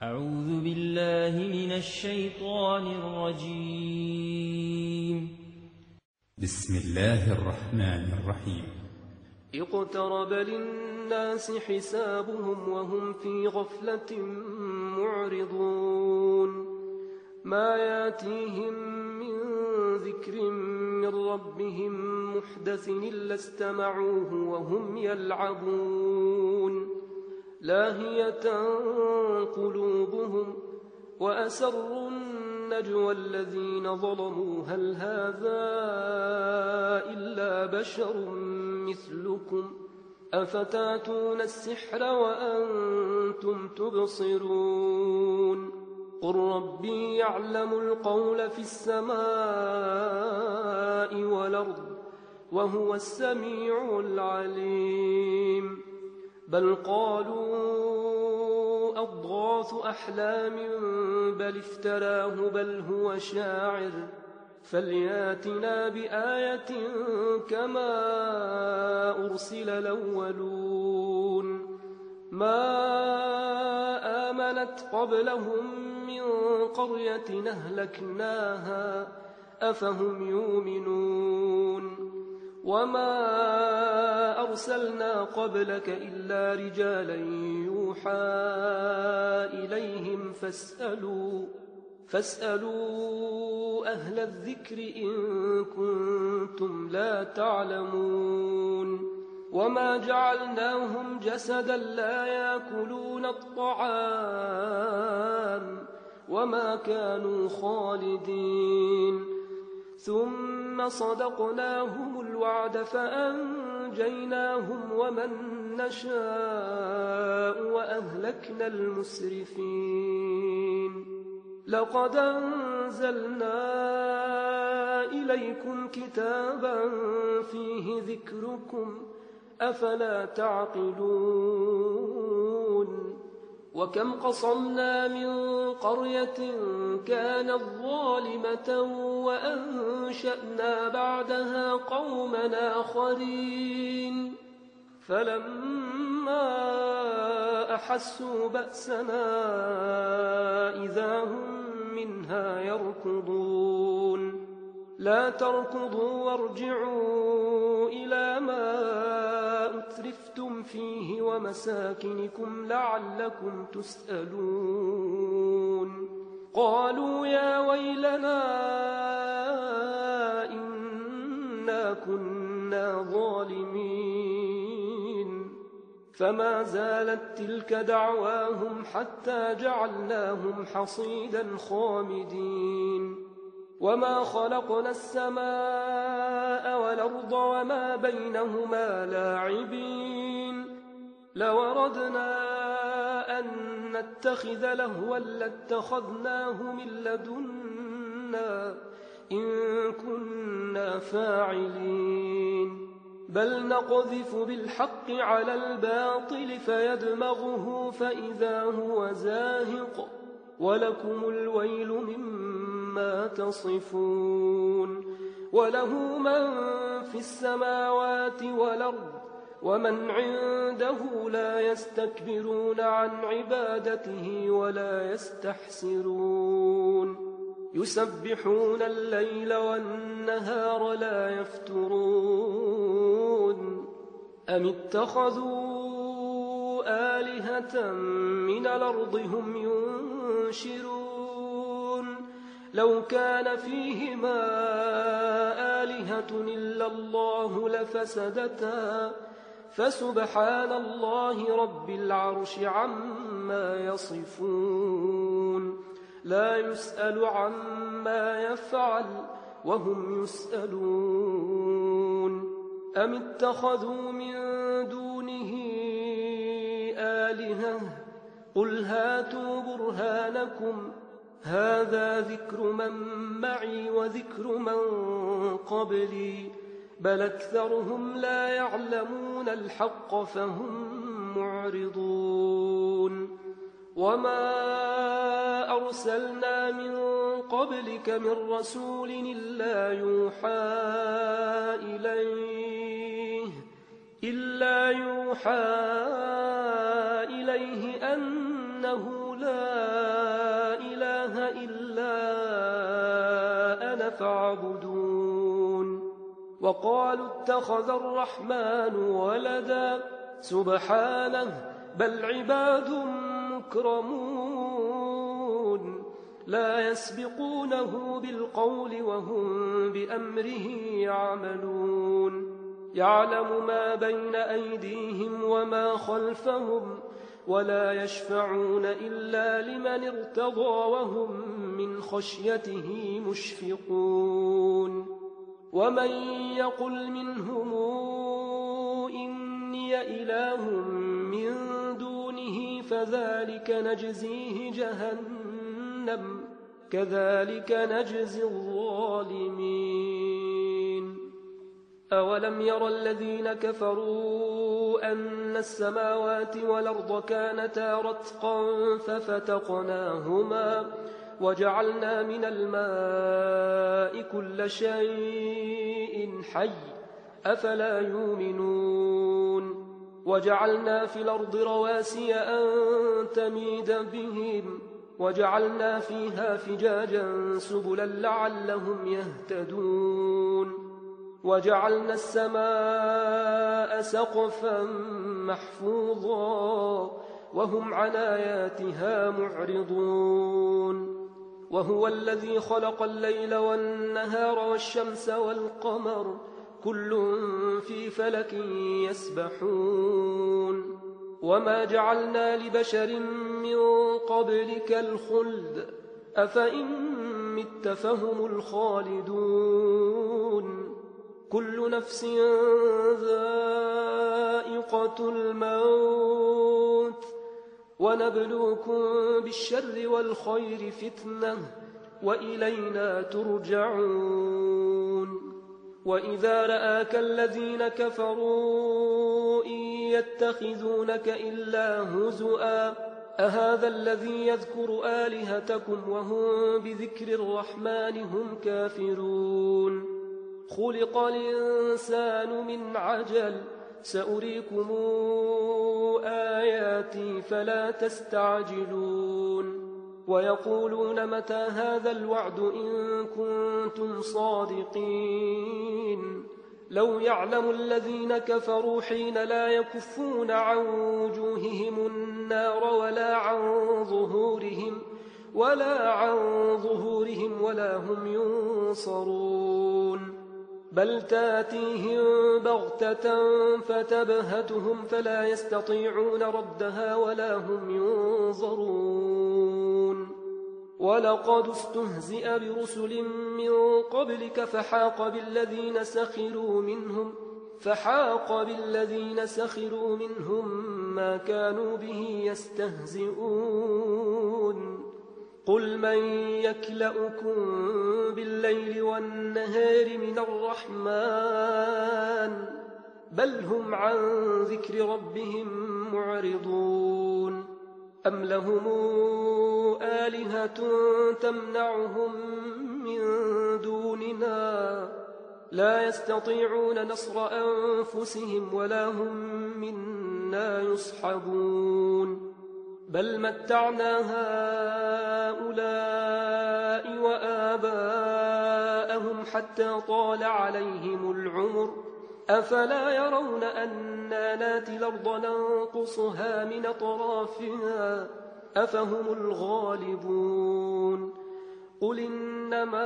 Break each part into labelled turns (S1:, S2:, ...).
S1: أعوذ بالله من الشيطان الرجيم.
S2: بسم الله الرحمن الرحيم.
S3: اقترب للناس حسابهم وهم في غفلة معرضون ما ياتيهم من ذكر من ربهم محدث إلا استمعوه وهم يلعبون لاهية قلوبهم وأسروا النجوى الذين ظلموا هل هذا إلا بشر مثلكم أفتاتون السحر وأنتم تبصرون قل ربي يعلم القول في السماء والأرض وهو السميع العليم بل قالوا أضغاث أحلام بل افتراه بل هو شاعر فلياتنا بآية كما أرسل الأولون ما آمنت قبلهم من قرية أهلكناها أفهم يؤمنون وما أرسلنا قبلك إلا رجالا يوحى إليهم فاسألوا أهل الذكر إن كنتم لا تعلمون وما جعلناهم جسدا لا يأكلون الطعام وما كانوا خالدين ثم صدقناهم الوعد فأنجيناهم ومن نشاء وأهلكنا المسرفين لقد أنزلنا إليكم كتابا فيه ذكركم أفلا تعقلون وكم قصمنا من قرية كانت ظالمة وأنشأنا بعدها قوما آخرين فلما أحسوا بأسنا إذا هم منها يركضون لا تركضوا وارجعوا إلى ما أترفتم فيه ومساكنكم لعلكم تسألون قالوا يا ويلنا إنا كنا ظالمين فما زالت تلك دعواهم حتى جعلناهم حصيدا خامدين وما خلقنا السماء والأرض وما بينهما لاعبين لو أردنا أن نتخذ لهوا لاتخذناه من لدنا إن كنا فاعلين بل نقذف بالحق على الباطل فيدمغه فإذا هو زاهق ولكم الويل مما تصفون وله من في السماوات والأرض ومن عنده لا يستكبرون عن عبادته ولا يستحسرون يسبحون الليل والنهار لا يفترون أم اتخذوا آلهة من الأرض هم ينشرون لو كان فيهما آلهة إلا الله لفسدتا فسبحان الله رب العرش عما يصفون لا يسأل عما يفعل وهم يسألون أم اتخذوا من دونه آلهة قل هاتوا برهانكم هذا ذكر من معي وذكر من قبلي بل أكثرهم لا يعلمون الحق فهم معرضون وما أرسلنا من قبلك من رسول إلا يوحى إليه أنه لا إله إلا أنا فاعبدون وقالوا اتخذ الرحمن ولدا سبحانه بل عباد مكرمون لا يسبقونه بالقول وهم بأمره يعملون يعلم ما بين أيديهم وما خلفهم ولا يشفعون إلا لمن ارتضى وهم من خشيته مشفقون ومن يقل منهم إني إله من دونه فذلك نجزيه جهنم كذلك نجزي الظالمين أولم ير الذين كفروا أن السماوات والأرض كانتا رتقا ففتقناهما وجعلنا من الماء كل شيء حي أفلا يؤمنون وجعلنا في الأرض رواسي أن تميد بهم وجعلنا فيها فجاجا سبلا لعلهم يهتدون وجعلنا السماء سقفا محفوظا وهم عن آياتها معرضون وهو الذي خلق الليل والنهار والشمس والقمر كل في فلك يسبحون وما جعلنا لبشر من قبلك الخلد أفإن مت فهم الخالدون كل نفس ذائقة الموت ونبلوكم بالشر والخير فتنة وإلينا ترجعون وإذا رآك الذين كفروا إن يتخذونك إلا هزؤا أهذا الذي يذكر آلهتكم وهم بذكر الرحمن هم كافرون خلق الإنسان من عجل سأريكم آياتي فلا تستعجلون ويقولون متى هذا الوعد إن كنتم صادقين لو يعلم الذين كفروا حين لا يكفون عن وجوههم النار ولا عن ظهورهم ولا هم ينصرون بل تاتيهم بغتة فتبهتهم فلا يستطيعون ردها ولا هم ينظرون ولقد استهزئ برسل من قبلك فحاق بالذين سخروا منهم ما كانوا به يستهزئون قل من يكلؤكم بالليل والنهار من الرحمن بل هم عن ذكر ربهم معرضون أم لهم آلهة تمنعهم من دوننا لا يستطيعون نصر أنفسهم ولا هم منا يصحبون بل متعنا هؤلاء وآباءهم حتى طال عليهم العمر أفلا يرون أنا ناتي الأرض ننقصها من أطرافها أفهم الغالبون قل إنما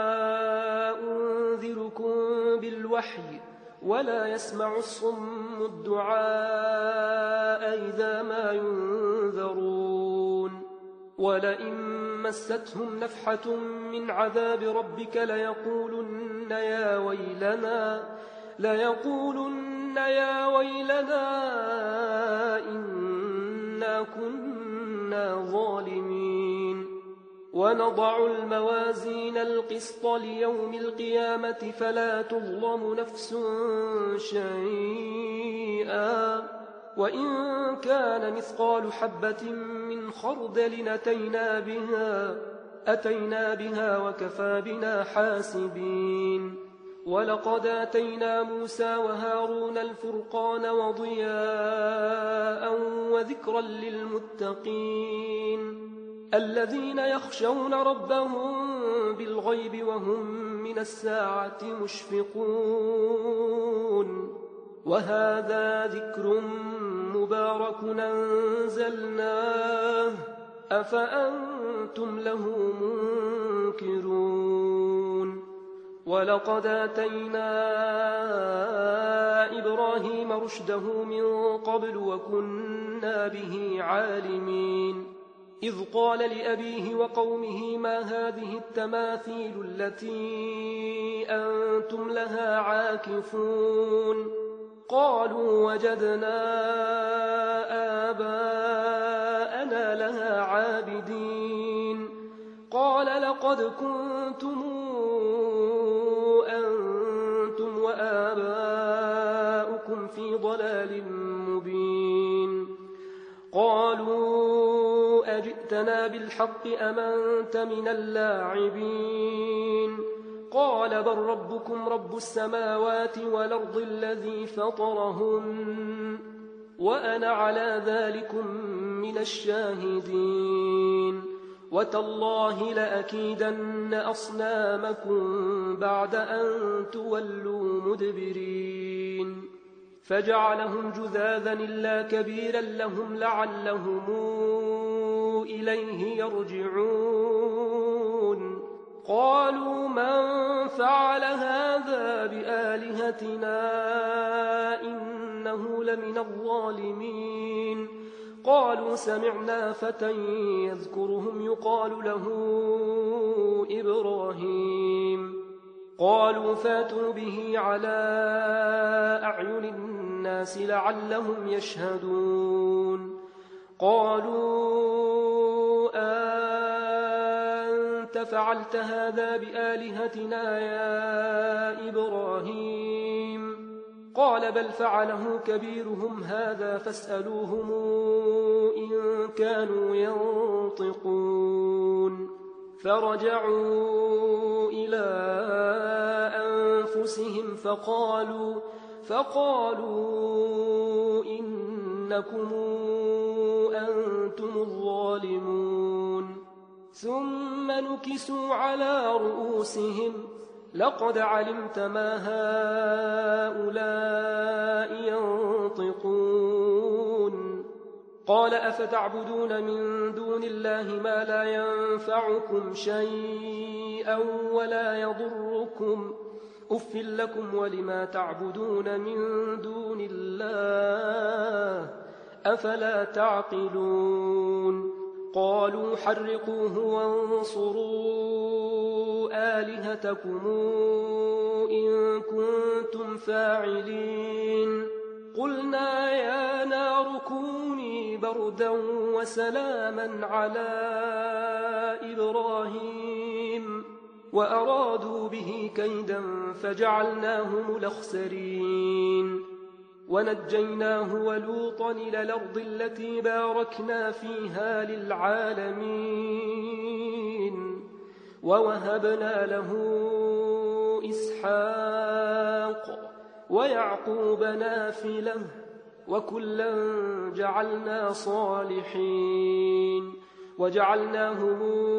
S3: أنذركم بالوحي ولا يسمع الصم الدعاء إذا ما ينذرون ولئن مستهم نفحة من عذاب ربك ليقولن يا ويلنا إنا كنا ظالمين ونضع الموازين القسط ليوم القيامة فلا تظلم نفس شيئا وإن كان مثقال حبة من خردل أتينا بها وكفى بنا حاسبين ولقد آتينا موسى وهارون الفرقان وضياء وذكرا للمتقين الذين يخشون ربهم بالغيب وهم من الساعة مشفقون وهذا ذكر مبارك أنزلناه أفأنتم له منكرون ولقد آتينا إبراهيم رشده من قبل وكنا به عالمين إذ قال لأبيه وقومه ما هذه التماثيل التي أنتم لها عاكفون قالوا وجدنا آباءنا لها عابدين قال لقد كنتم أنتم وآباؤكم في ضلال مبين قالوا أجئتنا بالحق أم أنت من اللاعبين قال بل ربكم رب السماوات والأرض الذي فطرهن وأنا على ذلكم من الشاهدين وتالله لأكيدن أصنامكم بعد أن تولوا مدبرين فجعلهم جذاذا إلا كبيرا لهم لعلهم إليه يرجعون قالوا من فعل هذا بآلهتنا إنه لمن الظالمين قالوا سمعنا فتى يذكرهم يقال له إبراهيم قالوا فاتوا به على أعين الناس لعلهم يشهدون قالوا أنت فعلت هذا بآلهتنا يا إبراهيم قال بل فعله كبيرهم هذا فاسألوهم إن كانوا ينطقون فرجعوا إلى أنفسهم فقالوا إنكم أنتم الظالمون ثم نكسوا على رؤوسهم لقد علمت ما هؤلاء ينطقون قال أفتعبدون من دون الله ما لا ينفعكم شيئا ولا يضركم أف لكم ولما تعبدون من دون الله أفلا تعقلون قالوا حرقوه وانصروا آلهتكم إن كنتم فاعلين قلنا يا نار كوني بردا وسلاما على إبراهيم وأرادوا به كيدا فجعلناهم الأخسرين ونجيناه ولوطا إلى الأرض التي باركنا فيها للعالمين ووهبنا له إسحاق ويعقوب نافلة وكلا جعلنا صالحين وجعلناهم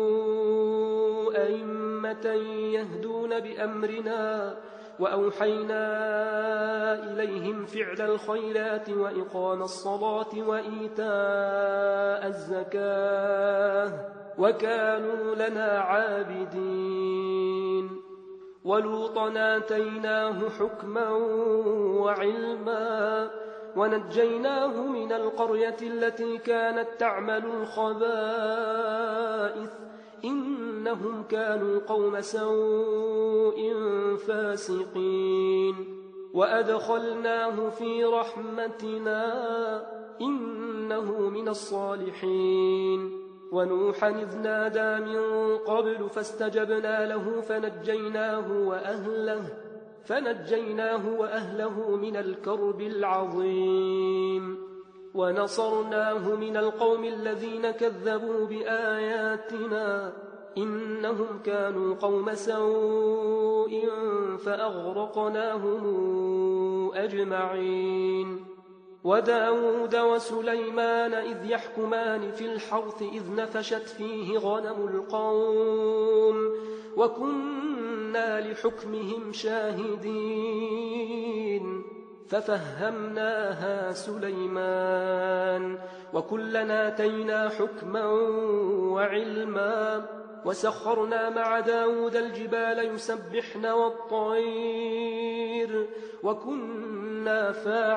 S3: أئمة يهدون بأمرنا وأوحينا إليهم فعل الخيرات وإقام الصلاة وإيتاء الزكاة وكانوا لنا عابدين ولوطا آتيناه حكما وعلما ونجيناه من القرية التي كانت تعمل الخبائث إنهم كانوا قوم سوء فاسقين وأدخلناه في رحمتنا إنه من الصالحين ونوحا إذ نادى من قبل فاستجبنا له فنجيناه وأهله من الكرب العظيم ونصرناه من القوم الذين كذبوا بآياتنا إنهم كانوا قوم سوء فأغرقناهم أجمعين وداود وسليمان إذ يحكمان في الحرث إذ نفشت فيه غنم القوم وكنا لحكمهم شاهدين ففهمناها سليمان وكلنا آتينا حكما وعلما وسخرنا مع داود الجبال يسبحن والطير وكنا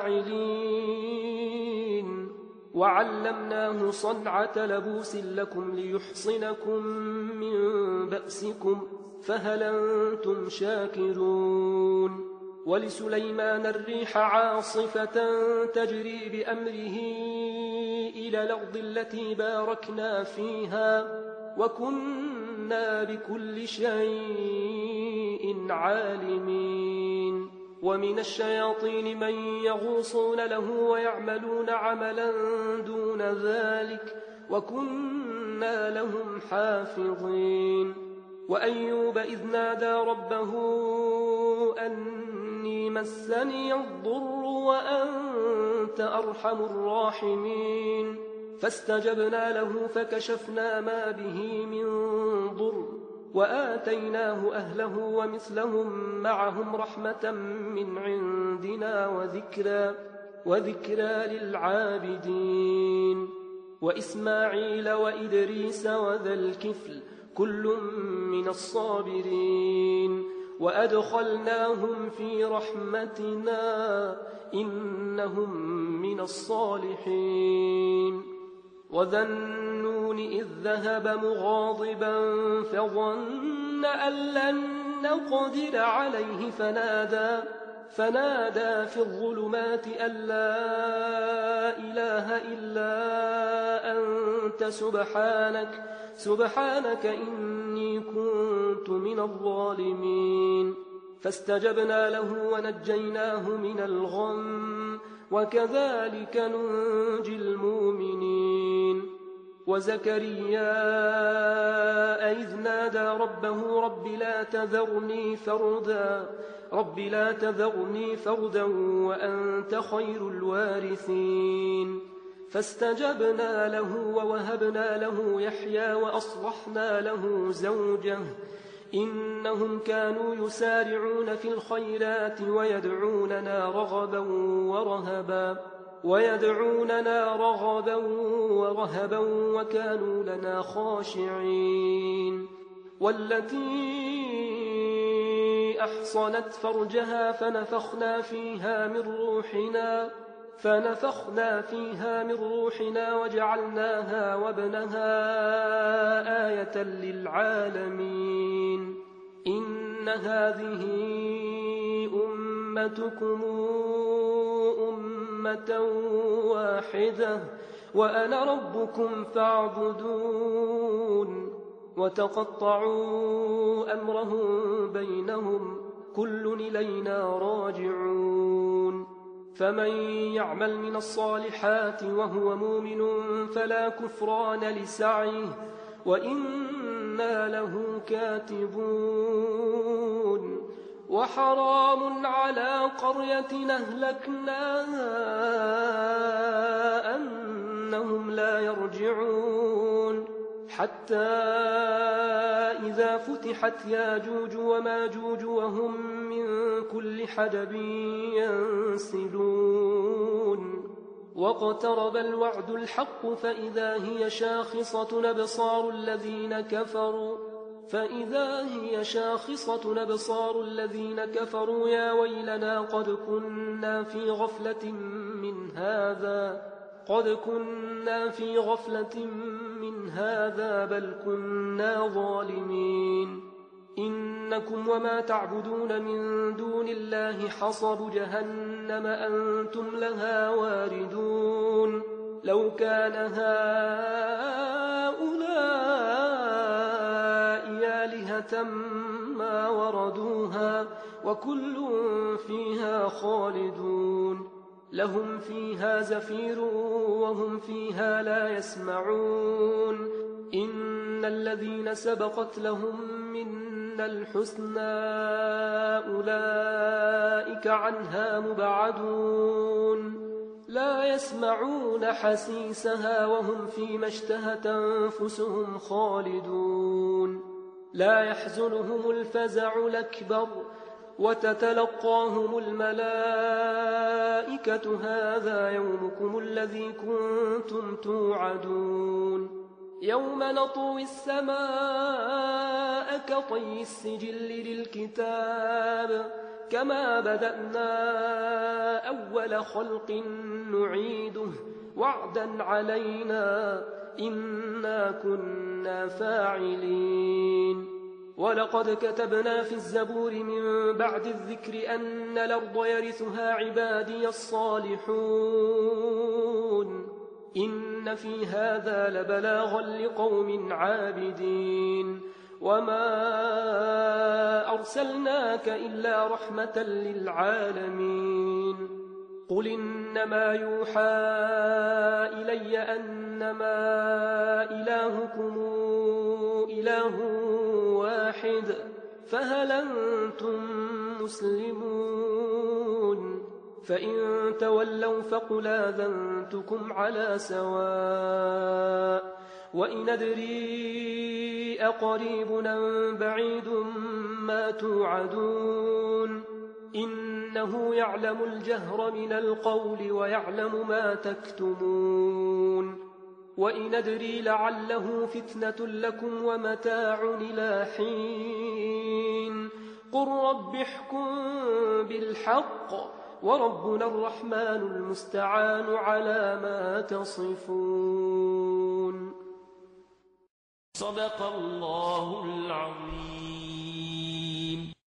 S3: فاعلين وعلمناه صنعة لبوس لكم ليحصنكم من بأسكم فهل أنتم شاكرون ولسليمان الريح عاصفة تجري بأمره إلى الأرض التي باركنا فيها وكنا بكل شيء عالمين ومن الشياطين من يغوصون له ويعملون عملا دون ذلك وكنا لهم حافظين وأيوب إذ نادى ربه أني مسني الضر وأنت أرحم الراحمين فاستجبنا له فكشفنا ما به من ضر وآتيناه أهله ومثلهم معهم رحمة من عندنا وذكرى للعابدين وإسماعيل وإدريس وذا الكفل كل من الصابرين وأدخلناهم في رحمتنا إنهم من الصالحين وذا النون إذ ذهب مغاضبا فظن أن لن نقدر عليه فنادى في الظلمات أن لا إله إلا أنت سبحانك إني كنت من الظالمين فاستجبنا له ونجيناه من الغم وكذلك ننجي المؤمنين وزكريا إذ نادى ربه رب لا تذرني فردا وأنت خير الوارثين فاستجبنا له ووهبنا له يحيى وأصلحنا له زوجه إنهم كانوا يسارعون في الخيرات ويدعوننا رغبا ورهبا وكانوا لنا خاشعين والتي أحصنت فرجها فنفخنا فيها من روحنا وجعلناها وابنها آية للعالمين إن هذه أمتكم أمة واحدة وأنا ربكم فاعبدون وتقطعوا أمرهم بينهم كل إلينا راجعون فمن يعمل من الصالحات وهو مؤمن فلا كفران لسعيه وإنا له كاتبون وحرام على قرية أهلكناها أنهم لا يرجعون حتى إذا فتحت ياجوج وماجوج وهم من كل حدب ينسلون واقترب الوعد الحق فإذا هي شاخصة أبصار الذين كفروا يا ويلنا قد كنا في غفلة من هذا بل كنا ظالمين إنكم وما تعبدون من دون الله حصب جهنم أنتم لها واردون لو كان هؤلاء آلهة ما وردوها وكل فيها خالدون لهم فيها زفير وهم فيها لا يسمعون إن الذين سبقت لهم منا الحسنى أولئك عنها مبعدون لا يسمعون حسيسها وهم فيما اشتهت أنفسهم خالدون لا يحزنهم الفزع الأكبر وتتلقاهم الملائكة هذا يومكم الذي كنتم توعدون يوم نطوي السماء كطي السجل للكتاب كما بدأنا أول خلق نعيده وعدا علينا إنا كنا فاعلين ولقد كتبنا في الزبور من بعد الذكر أن الأرض يرثها عبادي الصالحون إن في هذا لبلاغا لقوم عابدين وما أرسلناك إلا رحمة للعالمين قل إنما يوحى إلي أنما إلهكم إله واحد فهل أنتم مسلمون فإن تولوا فقل آذنتكم على سواء وإن أدري أقريب أم بعيد ما توعدون إنه يعلم الجهر من القول ويعلم ما تكتمون وإن أدري لعله فتنة لكم ومتاع إلى حين قل رب احكم بالحق وربنا الرحمن المستعان على ما تصفون
S1: صدق الله العظيم.